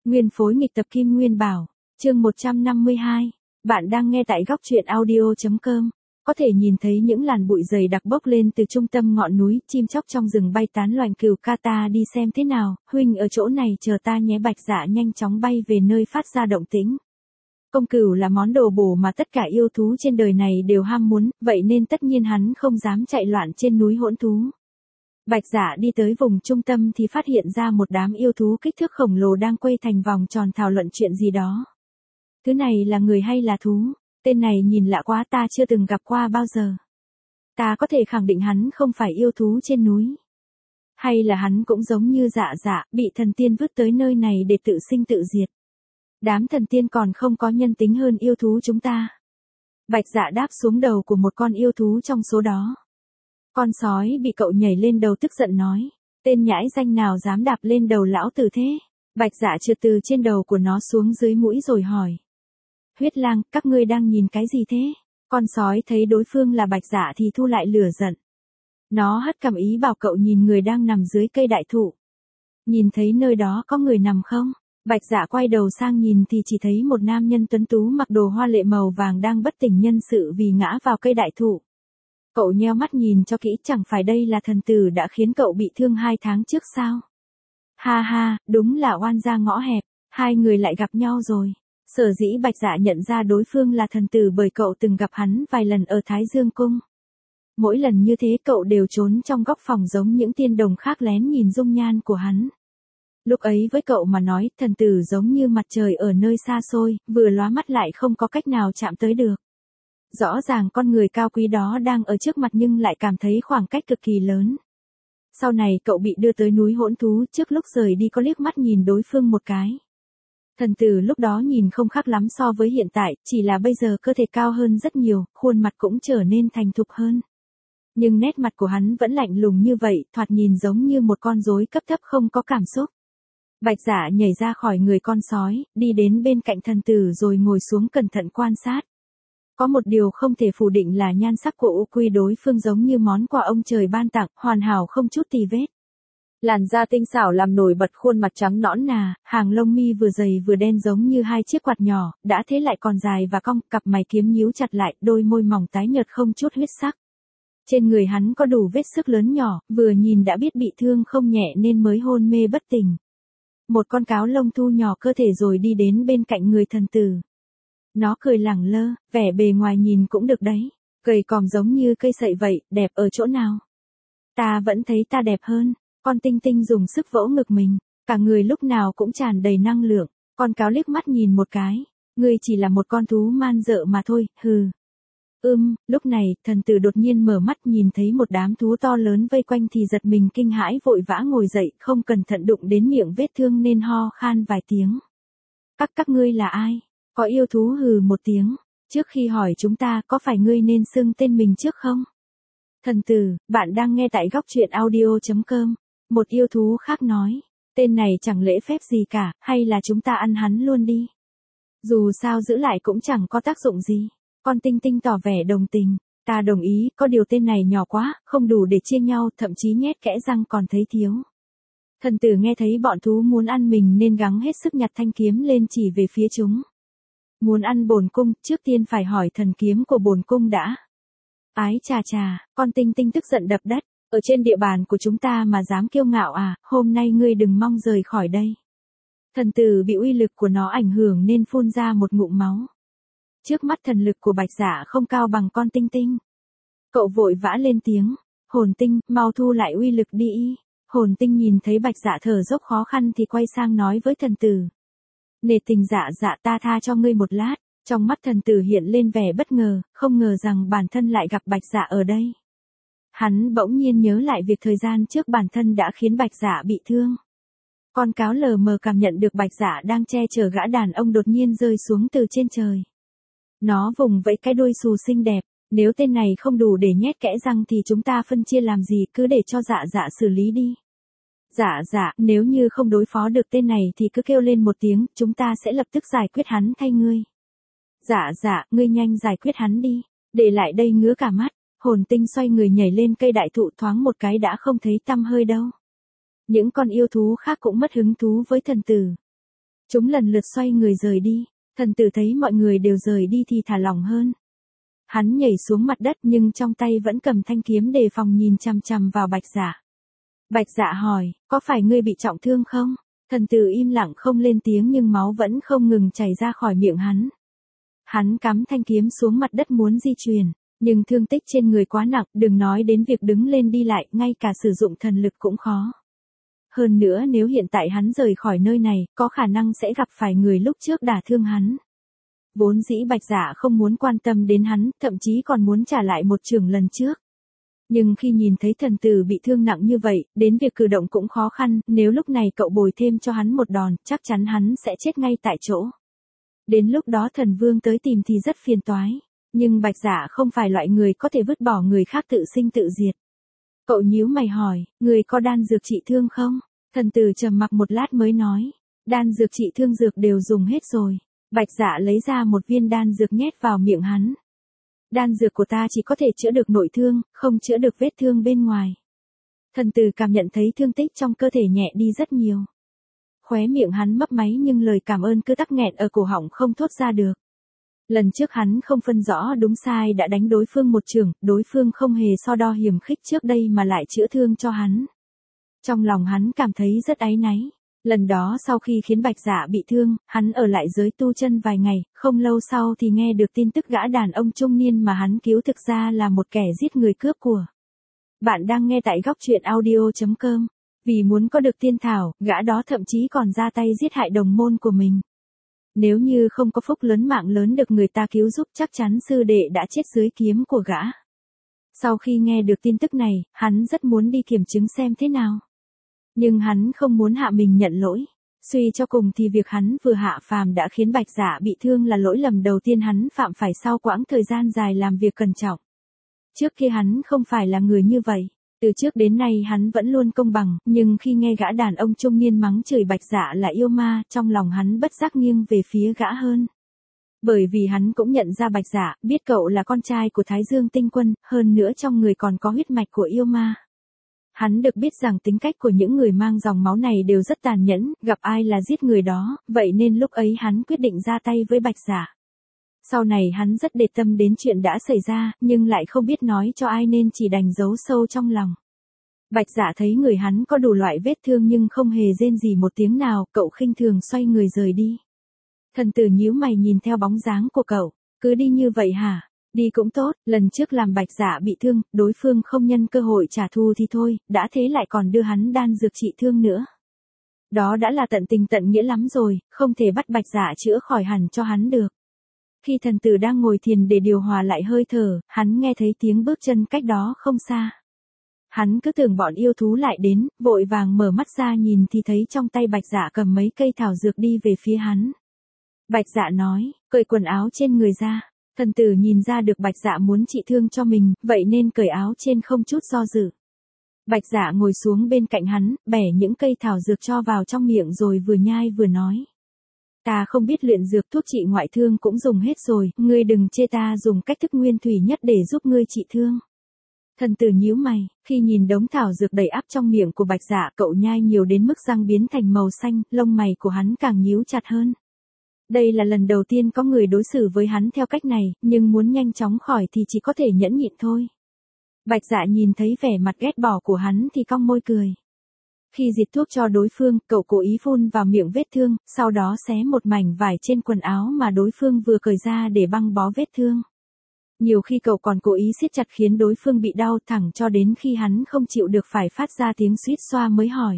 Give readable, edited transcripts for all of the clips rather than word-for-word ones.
Nguyên phối nghịch tập Kim Nguyên Bảo, chương 152. Bạn đang nghe tại góc truyện audio.com. Có thể nhìn thấy những làn bụi dày đặc bốc lên từ trung tâm ngọn núi, chim chóc trong rừng bay tán loạn. Cừu ca, ta đi xem thế nào, huynh ở chỗ này chờ ta nhé. Bạch Dạ nhanh chóng bay về nơi phát ra động tĩnh. Công cừu là món đồ bổ mà tất cả yêu thú trên đời này đều ham muốn, vậy nên tất nhiên hắn không dám chạy loạn trên núi hỗn thú. Bạch Dạ đi tới vùng trung tâm thì phát hiện ra một đám yêu thú kích thước khổng lồ đang quay thành vòng tròn thảo luận chuyện gì đó. Thứ này là người hay là thú? Tên này nhìn lạ quá, ta chưa từng gặp qua bao giờ. Ta có thể khẳng định hắn không phải yêu thú trên núi. Hay là hắn cũng giống như Dạ Dạ, bị thần tiên vứt tới nơi này để tự sinh tự diệt. Đám thần tiên còn không có nhân tính hơn yêu thú chúng ta. Bạch Dạ đáp xuống đầu của một con yêu thú trong số đó. Con sói bị cậu nhảy lên đầu tức giận nói. Tên nhãi danh nào dám đạp lên đầu lão tử thế? Bạch Dạ trượt từ trên đầu của nó xuống dưới mũi rồi hỏi. Huyết lang, các ngươi đang nhìn cái gì thế? Con sói thấy đối phương là Bạch Dạ thì thu lại lửa giận. Nó hất cằm ý bảo cậu nhìn người đang nằm dưới cây đại thụ. Nhìn thấy nơi đó có người nằm không? Bạch Dạ quay đầu sang nhìn thì chỉ thấy một nam nhân tuấn tú mặc đồ hoa lệ màu vàng đang bất tỉnh nhân sự vì ngã vào cây đại thụ. Cậu nheo mắt nhìn cho kỹ, chẳng phải đây là thần tử đã khiến cậu bị thương 2 tháng trước sao? Ha ha, đúng là oan gia ngõ hẹp, hai người lại gặp nhau rồi. Sở dĩ Bạch Dạ nhận ra đối phương là thần tử bởi cậu từng gặp hắn vài lần ở Thái Dương Cung. Mỗi lần như thế cậu đều trốn trong góc phòng giống những tiên đồng khác lén nhìn dung nhan của hắn. Lúc ấy với cậu mà nói, thần tử giống như mặt trời ở nơi xa xôi, vừa lóa mắt lại không có cách nào chạm tới được. Rõ ràng con người cao quý đó đang ở trước mặt nhưng lại cảm thấy khoảng cách cực kỳ lớn. Sau này cậu bị đưa tới núi hỗn thú, trước lúc rời đi có liếc mắt nhìn đối phương một cái. Thần tử lúc đó nhìn không khác lắm so với hiện tại, chỉ là bây giờ cơ thể cao hơn rất nhiều, khuôn mặt cũng trở nên thành thục hơn. Nhưng nét mặt của hắn vẫn lạnh lùng như vậy, thoạt nhìn giống như một con rối cấp thấp không có cảm xúc. Bạch Dạ nhảy ra khỏi người con sói, đi đến bên cạnh thần tử rồi ngồi xuống cẩn thận quan sát. Có một điều không thể phủ định là nhan sắc của U Quy đối phương giống như món quà ông trời ban tặng, hoàn hảo không chút tì vết. Làn da tinh xảo làm nổi bật khuôn mặt trắng nõn nà, hàng lông mi vừa dày vừa đen giống như hai chiếc quạt nhỏ, đã thế lại còn dài và cong, cặp mày kiếm nhíu chặt lại, đôi môi mỏng tái nhợt không chút huyết sắc. Trên người hắn có đủ vết xước lớn nhỏ, vừa nhìn đã biết bị thương không nhẹ nên mới hôn mê bất tỉnh. Một con cáo lông thu nhỏ cơ thể rồi đi đến bên cạnh người thần tử. Nó cười lẳng lơ, vẻ bề ngoài nhìn cũng được đấy, gầy còm giống như cây sậy vậy, đẹp ở chỗ nào? Ta vẫn thấy ta đẹp hơn. Con tinh tinh dùng sức vỗ ngực mình, cả người lúc nào cũng tràn đầy năng lượng. Con cáo liếc mắt nhìn một cái, ngươi chỉ là một con thú man dợ mà thôi, hừ. Lúc này, thần tử đột nhiên mở mắt nhìn thấy một đám thú to lớn vây quanh thì giật mình kinh hãi vội vã ngồi dậy, không cẩn thận đụng đến miệng vết thương nên ho khan vài tiếng. Các ngươi là ai? Có yêu thú hừ một tiếng, trước khi hỏi chúng ta có phải ngươi nên xưng tên mình trước không? Thần tử, bạn đang nghe tại góc truyện audio.com. Một yêu thú khác nói, tên này chẳng lễ phép gì cả, hay là chúng ta ăn hắn luôn đi. Dù sao giữ lại cũng chẳng có tác dụng gì. Con tinh tinh tỏ vẻ đồng tình, ta đồng ý, có điều tên này nhỏ quá, không đủ để chia nhau, thậm chí nhét kẽ răng còn thấy thiếu. Thần tử nghe thấy bọn thú muốn ăn mình nên gắng hết sức nhặt thanh kiếm lên chỉ về phía chúng. Muốn ăn bổn cung, trước tiên phải hỏi thần kiếm của bổn cung đã. Ái chà chà, con tinh tinh tức giận đập đất, ở trên địa bàn của chúng ta mà dám kiêu ngạo à, hôm nay ngươi đừng mong rời khỏi đây. Thần tử bị uy lực của nó ảnh hưởng nên phun ra một ngụm máu. Trước mắt thần lực của Bạch Dạ không cao bằng con tinh tinh. Cậu vội vã lên tiếng, hồn tinh, mau thu lại uy lực đi. Hồn tinh nhìn thấy Bạch Dạ thở dốc khó khăn thì quay sang nói với thần tử. Nể tình Dạ Dạ, ta tha cho ngươi một lát. Trong mắt thần tử hiện lên vẻ bất ngờ, không ngờ rằng bản thân lại gặp Bạch Dạ ở đây. Hắn bỗng nhiên nhớ lại việc thời gian trước bản thân đã khiến Bạch Dạ bị thương. Con cáo lờ mờ cảm nhận được Bạch Dạ đang che chở gã đàn ông đột nhiên rơi xuống từ trên trời. Nó vùng vẫy cái đuôi xù xinh đẹp, nếu tên này không đủ để nhét kẽ răng thì chúng ta phân chia làm gì, cứ để cho Dạ Dạ xử lý đi. Dạ Dạ, nếu như không đối phó được tên này thì cứ kêu lên một tiếng, chúng ta sẽ lập tức giải quyết hắn thay ngươi. Dạ Dạ, ngươi nhanh giải quyết hắn đi, để lại đây ngứa cả mắt. Hồn tinh xoay người nhảy lên cây đại thụ, thoáng một cái đã không thấy tăm hơi đâu. Những con yêu thú khác cũng mất hứng thú với thần tử. Chúng lần lượt xoay người rời đi, thần tử thấy mọi người đều rời đi thì thả lỏng hơn. Hắn nhảy xuống mặt đất nhưng trong tay vẫn cầm thanh kiếm đề phòng nhìn chằm chằm vào Bạch Dạ. Bạch Dạ hỏi, có phải ngươi bị trọng thương không? Thần tử im lặng không lên tiếng nhưng máu vẫn không ngừng chảy ra khỏi miệng hắn. Hắn cắm thanh kiếm xuống mặt đất muốn di chuyển, nhưng thương tích trên người quá nặng, đừng nói đến việc đứng lên đi lại, ngay cả sử dụng thần lực cũng khó. Hơn nữa nếu hiện tại hắn rời khỏi nơi này, có khả năng sẽ gặp phải người lúc trước đả thương hắn. Vốn dĩ Bạch Dạ không muốn quan tâm đến hắn, thậm chí còn muốn trả lại một chưởng lần trước. Nhưng khi nhìn thấy thần tử bị thương nặng như vậy, đến việc cử động cũng khó khăn, nếu lúc này cậu bồi thêm cho hắn một đòn, chắc chắn hắn sẽ chết ngay tại chỗ. Đến lúc đó thần vương tới tìm thì rất phiền toái. Nhưng Bạch Dạ không phải loại người có thể vứt bỏ người khác tự sinh tự diệt. Cậu nhíu mày hỏi, người có đan dược trị thương không? Thần tử trầm mặc một lát mới nói, đan dược trị thương dược đều dùng hết rồi. Bạch Dạ lấy ra một viên đan dược nhét vào miệng hắn. Đan dược của ta chỉ có thể chữa được nội thương, không chữa được vết thương bên ngoài. Thần tử cảm nhận thấy thương tích trong cơ thể nhẹ đi rất nhiều. Khóe miệng hắn mấp máy nhưng lời cảm ơn cứ tắc nghẹn ở cổ họng không thốt ra được. Lần trước hắn không phân rõ đúng sai đã đánh đối phương một chưởng, đối phương không hề so đo hiểm khích trước đây mà lại chữa thương cho hắn. Trong lòng hắn cảm thấy rất áy náy. Lần đó sau khi khiến Bạch Dạ bị thương, hắn ở lại giới tu chân vài ngày, không lâu sau thì nghe được tin tức gã đàn ông trung niên mà hắn cứu thực ra là một kẻ giết người cướp của. Bạn đang nghe tại góc truyện audio.com. Vì muốn có được tiên thảo, gã đó thậm chí còn ra tay giết hại đồng môn của mình. Nếu như không có phúc lớn mạng lớn được người ta cứu giúp chắc chắn sư đệ đã chết dưới kiếm của gã. Sau khi nghe được tin tức này, hắn rất muốn đi kiểm chứng xem thế nào. Nhưng hắn không muốn hạ mình nhận lỗi. Suy cho cùng thì việc hắn vừa hạ phàm đã khiến Bạch Dạ bị thương là lỗi lầm đầu tiên hắn phạm phải sau quãng thời gian dài làm việc cẩn trọng. Trước kia hắn không phải là người như vậy. Từ trước đến nay hắn vẫn luôn công bằng, nhưng khi nghe gã đàn ông trung niên mắng chửi Bạch Dạ là yêu ma, trong lòng hắn bất giác nghiêng về phía gã hơn. Bởi vì hắn cũng nhận ra Bạch Dạ, biết cậu là con trai của Thái Dương Tinh Quân, hơn nữa trong người còn có huyết mạch của yêu ma. Hắn được biết rằng tính cách của những người mang dòng máu này đều rất tàn nhẫn, gặp ai là giết người đó, vậy nên lúc ấy hắn quyết định ra tay với Bạch Dạ. Sau này hắn rất để tâm đến chuyện đã xảy ra, nhưng lại không biết nói cho ai nên chỉ đành giấu sâu trong lòng. Bạch Dạ thấy người hắn có đủ loại vết thương nhưng không hề rên gì một tiếng nào, cậu khinh thường xoay người rời đi. Thần tử nhíu mày nhìn theo bóng dáng của cậu, cứ đi như vậy hả? Đi cũng tốt, lần trước làm Bạch Dạ bị thương, đối phương không nhân cơ hội trả thù thì thôi, đã thế lại còn đưa hắn đan dược trị thương nữa. Đó đã là tận tình tận nghĩa lắm rồi, không thể bắt Bạch Dạ chữa khỏi hẳn cho hắn được. Khi thần tử đang ngồi thiền để điều hòa lại hơi thở, hắn nghe thấy tiếng bước chân cách đó không xa. Hắn cứ tưởng bọn yêu thú lại đến, vội vàng mở mắt ra nhìn thì thấy trong tay Bạch Dạ cầm mấy cây thảo dược đi về phía hắn. Bạch Dạ nói, cởi quần áo trên người ra. Thần tử nhìn ra được Bạch Dạ muốn trị thương cho mình, vậy nên cởi áo trên không chút do dự. Bạch Dạ ngồi xuống bên cạnh hắn, bẻ những cây thảo dược cho vào trong miệng rồi vừa nhai vừa nói. Ta không biết luyện dược, thuốc trị ngoại thương cũng dùng hết rồi, ngươi đừng chê ta dùng cách thức nguyên thủy nhất để giúp ngươi trị thương. Thần tử nhíu mày, khi nhìn đống thảo dược đầy ắp trong miệng của Bạch Dạ, cậu nhai nhiều đến mức răng biến thành màu xanh, lông mày của hắn càng nhíu chặt hơn. Đây là lần đầu tiên có người đối xử với hắn theo cách này, nhưng muốn nhanh chóng khỏi thì chỉ có thể nhẫn nhịn thôi. Bạch Dạ nhìn thấy vẻ mặt ghét bỏ của hắn thì cong môi cười. Khi diệt thuốc cho đối phương, cậu cố ý phun vào miệng vết thương, sau đó xé một mảnh vải trên quần áo mà đối phương vừa cởi ra để băng bó vết thương. Nhiều khi cậu còn cố ý siết chặt khiến đối phương bị đau thẳng cho đến khi hắn không chịu được phải phát ra tiếng suýt xoa mới hỏi.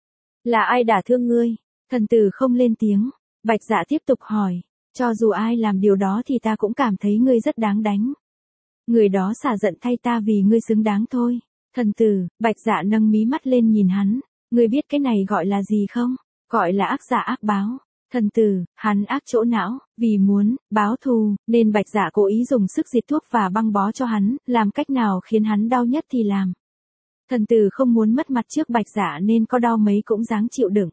Là ai đả thương ngươi? Thần tử không lên tiếng. Bạch Dạ tiếp tục hỏi. Cho dù ai làm điều đó thì ta cũng cảm thấy ngươi rất đáng đánh. Người đó xả giận thay ta vì ngươi xứng đáng thôi. Thần tử, Bạch Dạ nâng mí mắt lên nhìn hắn. Ngươi biết cái này gọi là gì không? Gọi là ác dạ ác báo. Thần tử, hắn ác chỗ não, vì muốn báo thù, nên Bạch Dạ cố ý dùng sức diệt thuốc và băng bó cho hắn, làm cách nào khiến hắn đau nhất thì làm. Thần tử không muốn mất mặt trước Bạch Dạ nên có đau mấy cũng dáng chịu đựng.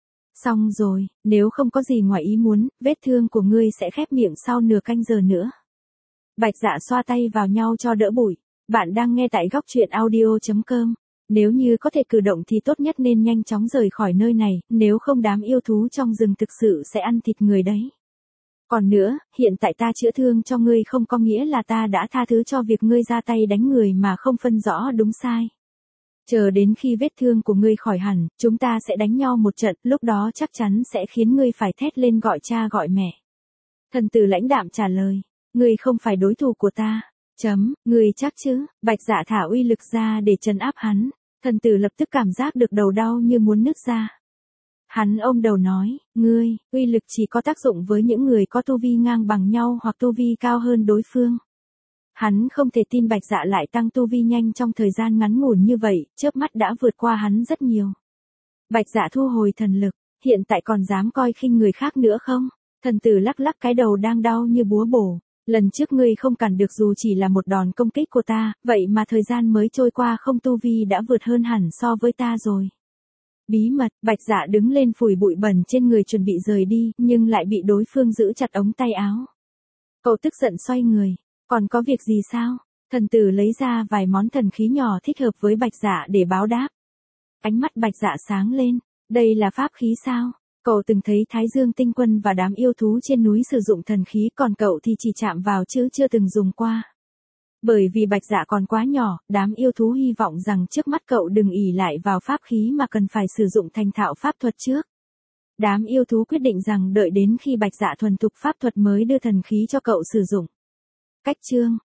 Xong rồi, nếu không có gì ngoài ý muốn, vết thương của ngươi sẽ khép miệng sau nửa canh giờ nữa. Bạch Dạ xoa tay vào nhau cho đỡ bụi. Bạn đang nghe tại góc truyện audio.com. Nếu như có thể cử động thì tốt nhất nên nhanh chóng rời khỏi nơi này, nếu không đám yêu thú trong rừng thực sự sẽ ăn thịt người đấy. Còn nữa, hiện tại ta chữa thương cho ngươi không có nghĩa là ta đã tha thứ cho việc ngươi ra tay đánh người mà không phân rõ đúng sai. Chờ đến khi vết thương của ngươi khỏi hẳn, chúng ta sẽ đánh nhau một trận, lúc đó chắc chắn sẽ khiến ngươi phải thét lên gọi cha gọi mẹ. Thần tử lãnh đạm trả lời, ngươi không phải đối thủ của ta. Ngươi chắc chứ? Bạch Dạ thả uy lực ra để trấn áp hắn. Thần tử lập tức cảm giác được đầu đau như muốn nứt ra. Hắn ôm đầu nói, uy lực chỉ có tác dụng với những người có tu vi ngang bằng nhau hoặc tu vi cao hơn đối phương. Hắn không thể tin Bạch Dạ lại tăng tu vi nhanh trong thời gian ngắn ngủn như vậy, chớp mắt đã vượt qua hắn rất nhiều. Bạch Dạ thu hồi thần lực, hiện tại còn dám coi khinh người khác nữa không? Thần tử lắc lắc cái đầu đang đau như búa bổ. Lần trước ngươi không cản được dù chỉ là một đòn công kích của ta, vậy mà thời gian mới trôi qua không tu vi đã vượt hơn hẳn so với ta rồi. Bí mật, Bạch Dạ đứng lên phủi bụi bẩn trên người chuẩn bị rời đi, nhưng lại bị đối phương giữ chặt ống tay áo. Cậu tức giận xoay người, còn có việc gì sao? Thần tử lấy ra vài món thần khí nhỏ thích hợp với Bạch Dạ để báo đáp. Ánh mắt Bạch Dạ sáng lên, đây là pháp khí sao? Cậu từng thấy Thái Dương Tinh Quân và đám yêu thú trên núi sử dụng thần khí, còn cậu thì chỉ chạm vào chứ chưa từng dùng qua. Bởi vì Bạch Dạ còn quá nhỏ, đám yêu thú hy vọng rằng trước mắt cậu đừng ỷ lại vào pháp khí mà cần phải sử dụng thành thạo pháp thuật trước. Đám yêu thú quyết định rằng đợi đến khi Bạch Dạ thuần thục pháp thuật mới đưa thần khí cho cậu sử dụng. Cách chương